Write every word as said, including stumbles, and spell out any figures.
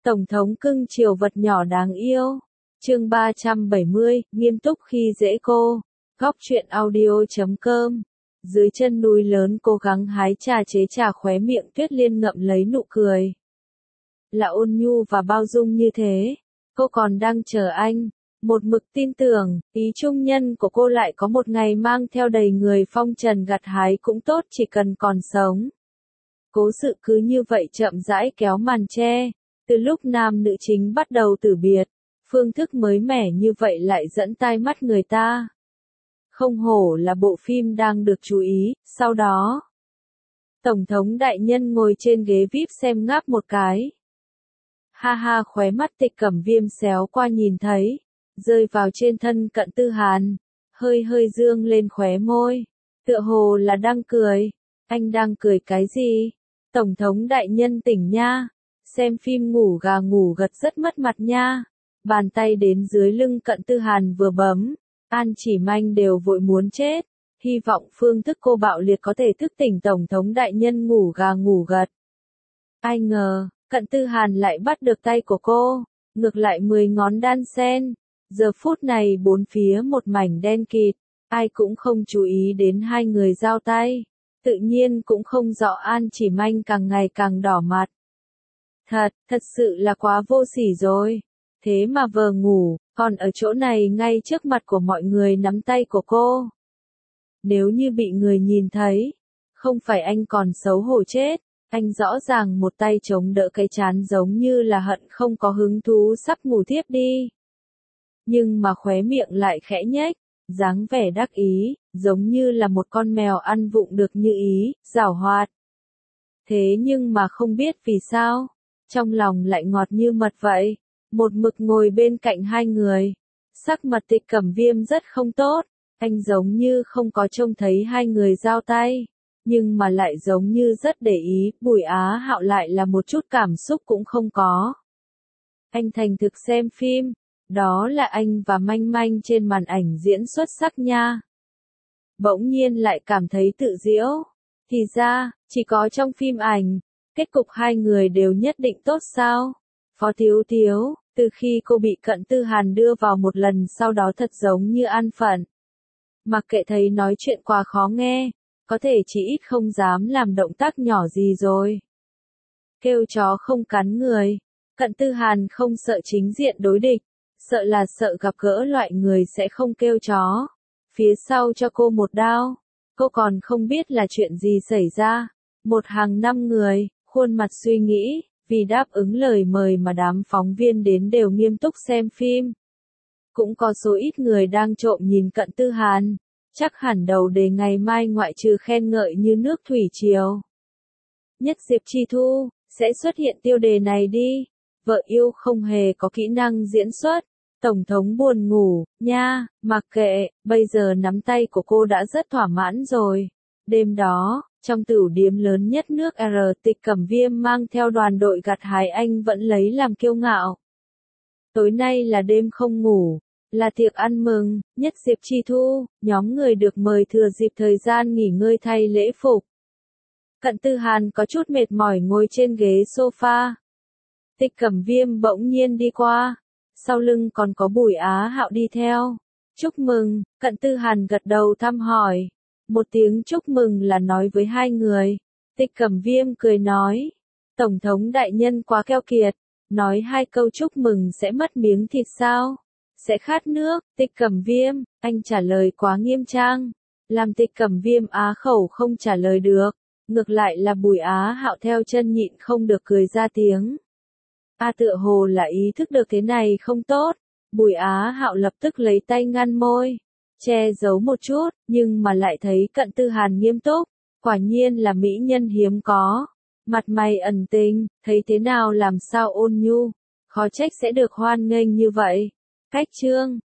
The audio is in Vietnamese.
Tổng thống cưng chiều vật nhỏ đáng yêu. Chương ba trăm bảy mươi, nghiêm túc khi dễ cô. Góc truyện audio chấm com. Dưới chân núi lớn cố gắng hái trà chế trà, khóe miệng Tuyết Liên ngậm lấy nụ cười. Là ôn nhu và bao dung như thế. Cô còn đang chờ anh. Một mực tin tưởng, ý trung nhân của cô lại có một ngày mang theo đầy người phong trần gặt hái cũng tốt, chỉ cần còn sống. Cố sự cứ như vậy chậm rãi kéo màn che. Từ lúc nam nữ chính bắt đầu tử biệt, phương thức mới mẻ như vậy lại dẫn tai mắt người ta. Không hổ là bộ phim đang được chú ý. Sau đó, Tổng thống đại nhân ngồi trên ghế vi ai pi xem ngáp một cái. Ha ha, khóe mắt Tịch Cẩm Viêm xéo qua nhìn thấy, rơi vào trên thân Cận Tư Hàn, hơi hơi dương lên khóe môi, tựa hồ là đang cười. Anh đang cười cái gì? Tổng thống đại nhân tỉnh nha. Xem phim ngủ gà ngủ gật rất mất mặt nha. Bàn tay đến dưới lưng Cận Tư Hàn vừa bấm, An Chỉ Manh đều vội muốn chết. Hy vọng phương thức cô bạo liệt có thể thức tỉnh Tổng thống đại nhân ngủ gà ngủ gật. Ai ngờ, Cận Tư Hàn lại bắt được tay của cô, ngược lại mười ngón đan sen. Giờ phút này bốn phía một mảnh đen kịt, ai cũng không chú ý đến hai người giao tay. Tự nhiên cũng không rõ An Chỉ Manh càng ngày càng đỏ mặt. Thật, thật sự là quá vô sỉ rồi. Thế mà vờ ngủ, còn ở chỗ này ngay trước mặt của mọi người nắm tay của cô. Nếu như bị người nhìn thấy, không phải anh còn xấu hổ chết. Anh rõ ràng một tay chống đỡ cái trán giống như là hận không có hứng thú sắp ngủ thiếp đi. Nhưng mà khóe miệng lại khẽ nhếch, dáng vẻ đắc ý, giống như là một con mèo ăn vụng được như ý, giảo hoạt. Thế nhưng mà không biết vì sao, trong lòng lại ngọt như mật vậy. Một mực ngồi bên cạnh hai người, sắc mặt Tịch Cẩm Viêm rất không tốt, anh giống như không có trông thấy hai người giao tay, nhưng mà lại giống như rất để ý. Bùi Á Hạo lại là một chút cảm xúc cũng không có. Anh thành thực xem phim, đó là anh và Manh Manh trên màn ảnh diễn xuất sắc nha. Bỗng nhiên lại cảm thấy tự diễu, thì ra, chỉ có trong phim ảnh, kết cục hai người đều nhất định tốt sao? Phó Thiếu Thiếu, từ khi cô bị Cận Tư Hàn đưa vào một lần sau đó thật giống như an phận. Mặc kệ thấy nói chuyện quá khó nghe, có thể chỉ ít không dám làm động tác nhỏ gì rồi. Kêu chó không cắn người, Cận Tư Hàn không sợ chính diện đối địch, sợ là sợ gặp gỡ loại người sẽ không kêu chó. Phía sau cho cô một đao, cô còn không biết là chuyện gì xảy ra. Một hàng năm người, khuôn mặt suy nghĩ, vì đáp ứng lời mời mà đám phóng viên đến đều nghiêm túc xem phim. Cũng có số ít người đang trộm nhìn Cận Tư Hàn, chắc hẳn đầu đề ngày mai ngoại trừ khen ngợi như nước thủy triều. Nhất Diệp Chi Thu, sẽ xuất hiện tiêu đề này đi. Vợ yêu không hề có kỹ năng diễn xuất. Tổng thống buồn ngủ, nha, mặc kệ, bây giờ nắm tay của cô đã rất thỏa mãn rồi. Đêm đó, trong tửu điếm lớn nhất nước R, Tịch Cẩm Viêm mang theo đoàn đội gặt hái anh vẫn lấy làm kiêu ngạo. Tối nay là đêm không ngủ, là tiệc ăn mừng, Nhất Diệp Chi Thu, nhóm người được mời thừa dịp thời gian nghỉ ngơi thay lễ phục. Cận Tư Hàn có chút mệt mỏi ngồi trên ghế sofa. Tịch Cẩm Viêm bỗng nhiên đi qua, sau lưng còn có Bùi Á Hạo đi theo. Chúc mừng, Cận Tư Hàn gật đầu thăm hỏi. Một tiếng chúc mừng là nói với hai người. Tịch Cẩm Viêm cười nói, Tổng thống đại nhân quá keo kiệt, nói hai câu chúc mừng sẽ mất miếng thịt sao? Sẽ khát nước. Tịch Cẩm Viêm, anh trả lời quá nghiêm trang, làm Tịch Cẩm Viêm á khẩu không trả lời được. Ngược lại là Bùi Á Hạo theo chân nhịn không được cười ra tiếng. A à, tựa hồ là ý thức được thế này không tốt. Bùi Á Hạo lập tức lấy tay ngăn môi, che giấu một chút, nhưng mà lại thấy Cận Tư Hàn nghiêm túc, quả nhiên là mỹ nhân hiếm có. Mặt mày ẩn tình, thấy thế nào làm sao ôn nhu, khó trách sẽ được hoan nghênh như vậy. Cách chương